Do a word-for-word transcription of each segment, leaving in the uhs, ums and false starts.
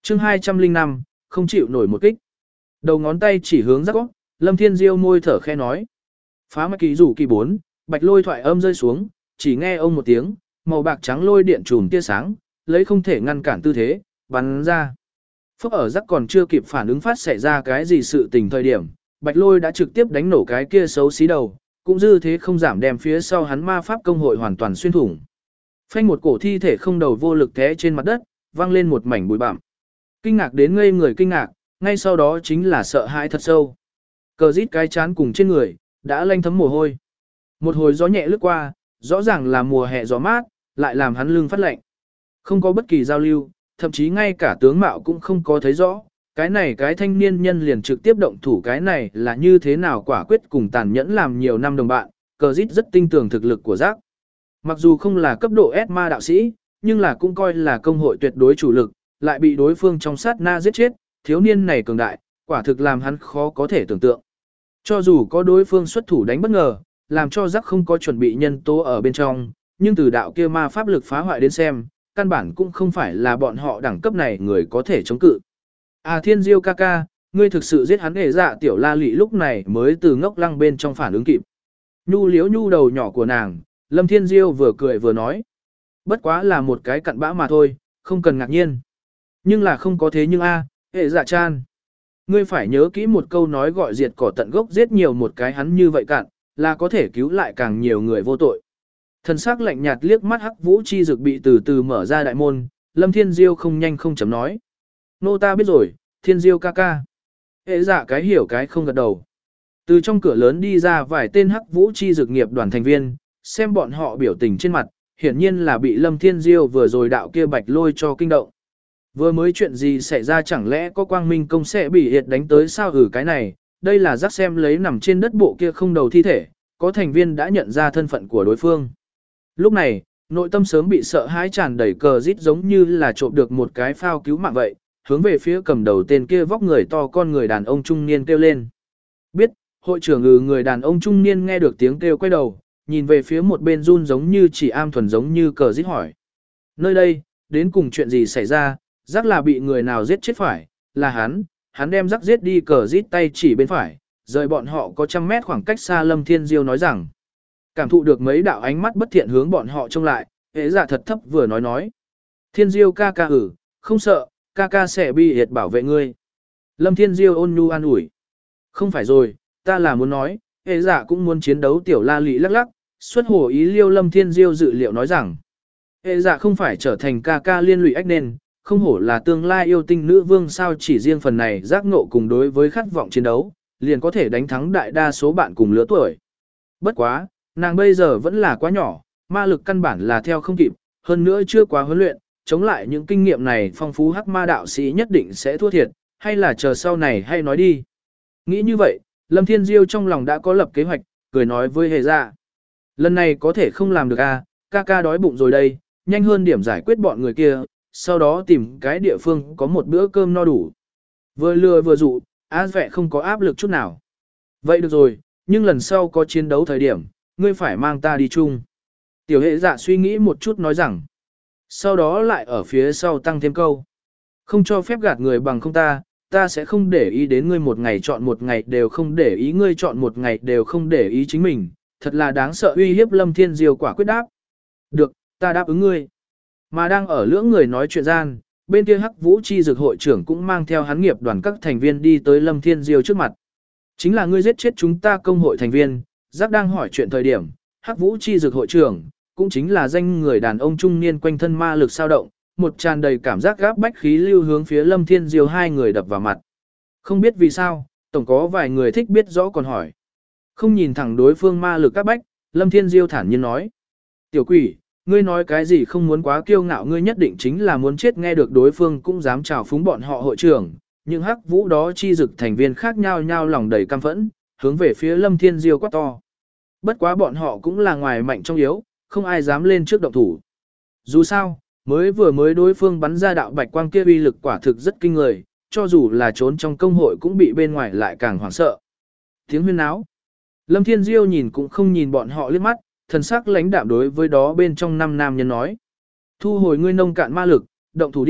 chương hai trăm linh năm, không chịu nổi một kích. Đầu ngón tay chỉ hướng rắc góc, Lâm Thiên Diêu môi thở khe nói. Phá mạch kỳ rủ kỳ bốn, bạch lôi thoại âm rơi xuống, chỉ nghe ông một tiếng, màu bạc trắng lôi điện trùm tia sáng, lấy không thể ngăn cản tư thế, bắn ra. Phốc ở rắc còn chưa kịp phản ứng phát xảy ra cái gì sự tình thời điểm, bạch lôi đã trực tiếp đánh nổ cái kia xấu xí đầu, cũng dư thế không giảm đem phía sau hắn ma pháp công hội hoàn toàn xuyên thủng. Phanh một cổ thi thể không đầu vô lực té trên mặt đất, vang lên một mảnh bụi bặm. Kinh ngạc đến ngây người kinh ngạc, ngay sau đó chính là sợ hãi thật sâu. Cờ rít cái chán cùng trên người, đã lanh thấm mồ hôi. Một hồi gió nhẹ lướt qua, rõ ràng là mùa hè gió mát, lại làm hắn lưng phát lạnh. Không có bất kỳ giao lưu, thậm chí ngay cả tướng mạo cũng không có thấy rõ. Cái này cái thanh niên nhân liền trực tiếp động thủ cái này là như thế nào quả quyết cùng tàn nhẫn làm nhiều năm đồng bạn, cờ rít rất tin tưởng thực lực của giác. Mặc dù không là cấp độ S ma đạo sĩ, nhưng là cũng coi là công hội tuyệt đối chủ lực, lại bị đối phương trong sát na giết chết, thiếu niên này cường đại, quả thực làm hắn khó có thể tưởng tượng. Cho dù có đối phương xuất thủ đánh bất ngờ, làm cho giác không có chuẩn bị nhân tố ở bên trong, nhưng từ đạo kia ma pháp lực phá hoại đến xem, căn bản cũng không phải là bọn họ đẳng cấp này người có thể chống cự. À Thiên Diêu ca ca, ngươi thực sự giết hắn hề dạ tiểu la lị lúc này mới từ ngốc lăng bên trong phản ứng kịp. Nhu liếu nhu đầu nhỏ của nàng, Lâm Thiên Diêu vừa cười vừa nói. Bất quá là một cái cặn bã mà thôi, không cần ngạc nhiên. Nhưng là không có thế nhưng a, hệ dạ chan. Ngươi phải nhớ kỹ một câu nói gọi diệt cỏ tận gốc giết nhiều một cái hắn như vậy cạn, là có thể cứu lại càng nhiều người vô tội. Thần sắc lạnh nhạt liếc mắt hắc vũ chi dược bị từ từ mở ra đại môn, Lâm Thiên Diêu không nhanh không chấm nói. Nô ta biết rồi, Thiên Diêu ca ca. Hệ dạ cái hiểu cái không gật đầu. Từ trong cửa lớn đi ra vài tên hắc vũ chi dược nghiệp đoàn thành viên, xem bọn họ biểu tình trên mặt, hiển nhiên là bị Lâm Thiên Diêu vừa rồi đạo kia bạch lôi cho kinh động. Vừa mới chuyện gì xảy ra chẳng lẽ có quang minh công sẽ bị hiệt đánh tới sao ừ cái này, đây là rắc xem lấy nằm trên đất bộ kia không đầu thi thể, có thành viên đã nhận ra thân phận của đối phương. Lúc này, nội tâm sớm bị sợ hãi tràn đầy cờ rít giống như là trộm được một cái phao cứu mạng vậy, hướng về phía cầm đầu tên kia vóc người to con người đàn ông trung niên kêu lên. Biết, hội trưởng ngừ người đàn ông trung niên nghe được tiếng kêu quay đầu, nhìn về phía một bên run giống như chỉ am thuần giống như cờ rít hỏi. Nơi đây, đến cùng chuyện gì xảy ra, rắc là bị người nào giết chết phải, là hắn, hắn đem rắc giết đi cờ rít tay chỉ bên phải, rời bọn họ có trăm mét khoảng cách xa Lâm Thiên Diêu nói rằng. Cảm thụ được mấy đạo ánh mắt bất thiện hướng bọn họ trông lại, hễ dạ thật thấp vừa nói nói. Thiên Diêu ca ca ử, không sợ, ca ca sẽ bị hiệt bảo vệ ngươi. Lâm Thiên Diêu ôn nhu an ủi. Không phải rồi, ta là muốn nói, hễ dạ cũng muốn chiến đấu tiểu la lị lắc lắc, xuất hồ ý liêu Lâm Thiên Diêu dự liệu nói rằng. Hễ dạ không phải trở thành ca ca liên lụy ách nên, không hổ là tương lai yêu tinh nữ vương sao chỉ riêng phần này giác ngộ cùng đối với khát vọng chiến đấu, liền có thể đánh thắng đại đa số bạn cùng lứa tuổi. Bất quá, nàng bây giờ vẫn là quá nhỏ, ma lực căn bản là theo không kịp, hơn nữa chưa quá huấn luyện, chống lại những kinh nghiệm này phong phú hắc ma đạo sĩ nhất định sẽ thua thiệt, hay là chờ sau này hay nói đi. Nghĩ như vậy, Lâm Thiên Diêu trong lòng đã có lập kế hoạch, cười nói với hề dạ. Lần này có thể không làm được à, ca ca đói bụng rồi đây, nhanh hơn điểm giải quyết bọn người kia, sau đó tìm cái địa phương có một bữa cơm no đủ. Vừa lừa vừa dụ, á vẹ không có áp lực chút nào. Vậy được rồi, nhưng lần sau có chiến đấu thời điểm, ngươi phải mang ta đi chung. Tiểu hệ dạ suy nghĩ một chút nói rằng. Sau đó lại ở phía sau tăng thêm câu. Không cho phép gạt người bằng không ta, ta sẽ không để ý đến ngươi một ngày chọn một ngày đều không để ý ngươi chọn một ngày đều không để ý chính mình. Thật là đáng sợ uy hiếp Lâm Thiên Diêu quả quyết đáp. Được, ta đáp ứng ngươi. Mà đang ở lưỡng người nói chuyện gian, bên kia Hắc Vũ Chi Dược hội trưởng cũng mang theo hắn nghiệp đoàn các thành viên đi tới Lâm Thiên Diêu trước mặt. Chính là ngươi giết chết chúng ta công hội thành viên, giác đang hỏi chuyện thời điểm, Hắc Vũ Chi Dược hội trưởng, cũng chính là danh người đàn ông trung niên quanh thân ma lực sao động, một tràn đầy cảm giác gáp bách khí lưu hướng phía Lâm Thiên Diêu hai người đập vào mặt. Không biết vì sao, tổng có vài người thích biết rõ còn hỏi. Không nhìn thẳng đối phương ma lực gáp bách, Lâm Thiên Diêu thản nhiên nói. Tiểu quỷ, ngươi nói cái gì không muốn quá kiêu ngạo ngươi nhất định chính là muốn chết nghe được đối phương cũng dám chào phúng bọn họ hội trưởng. Những hắc vũ đó chi dực thành viên khác nhau nhau lòng đầy căm phẫn, hướng về phía Lâm Thiên Diêu quát to. Bất quá bọn họ cũng là ngoài mạnh trong yếu, không ai dám lên trước động thủ. Dù sao, mới vừa mới đối phương bắn ra đạo bạch quang kia uy lực quả thực rất kinh người, cho dù là trốn trong công hội cũng bị bên ngoài lại càng hoảng sợ. Tiếng huyên náo. Lâm Thiên Diêu nhìn cũng không nhìn bọn họ liếc mắt, thần sắc lãnh đạm đối với đó bên trong năm nam nhân nói. Thu hồi ngươi nông cạn ma lực, động thủ đi,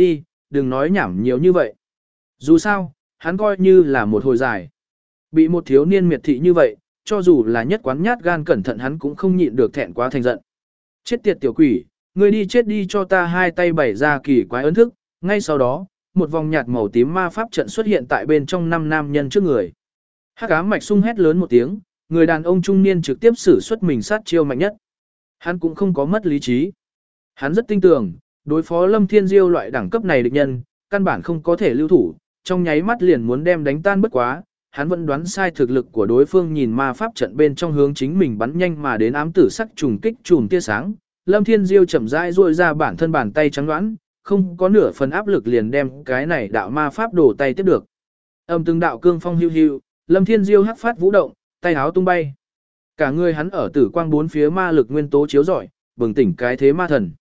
đừng nói nhảm nhiều như vậy. Dù sao, hắn coi như là một hồi dài. Bị một thiếu niên miệt thị như vậy, cho dù là nhất quán nhát gan cẩn thận hắn cũng không nhịn được thẹn quá thành giận. Chết tiệt tiểu quỷ, ngươi đi chết đi cho ta hai tay bày ra kỳ quái ấn thức, ngay sau đó, một vòng nhạt màu tím ma pháp trận xuất hiện tại bên trong năm nam nhân trước người. Hắc ám mạch sung hét lớn một tiếng, người đàn ông trung niên trực tiếp sử xuất mình sát chiêu mạnh nhất. Hắn cũng không có mất lý trí. Hắn rất tin tưởng, đối phó Lâm Thiên Diêu loại đẳng cấp này địch nhân, căn bản không có thể lưu thủ, trong nháy mắt liền muốn đem đánh tan bất quá, hắn vẫn đoán sai thực lực của đối phương nhìn ma pháp trận bên trong hướng chính mình bắn nhanh mà đến ám tử sắc trùng kích chùm tia sáng. Lâm Thiên Diêu chậm rãi duỗi ra bản thân bàn tay trắng đoán, không có nửa phần áp lực liền đem cái này đạo ma pháp đổ tay tiếp được. Âm từng đạo cương phong hưu hưu, Lâm Thiên Diêu hắc phát vũ động, tay áo tung bay. Cả người hắn ở tử quang bốn phía ma lực nguyên tố chiếu rọi, bừng tỉnh cái thế ma thần.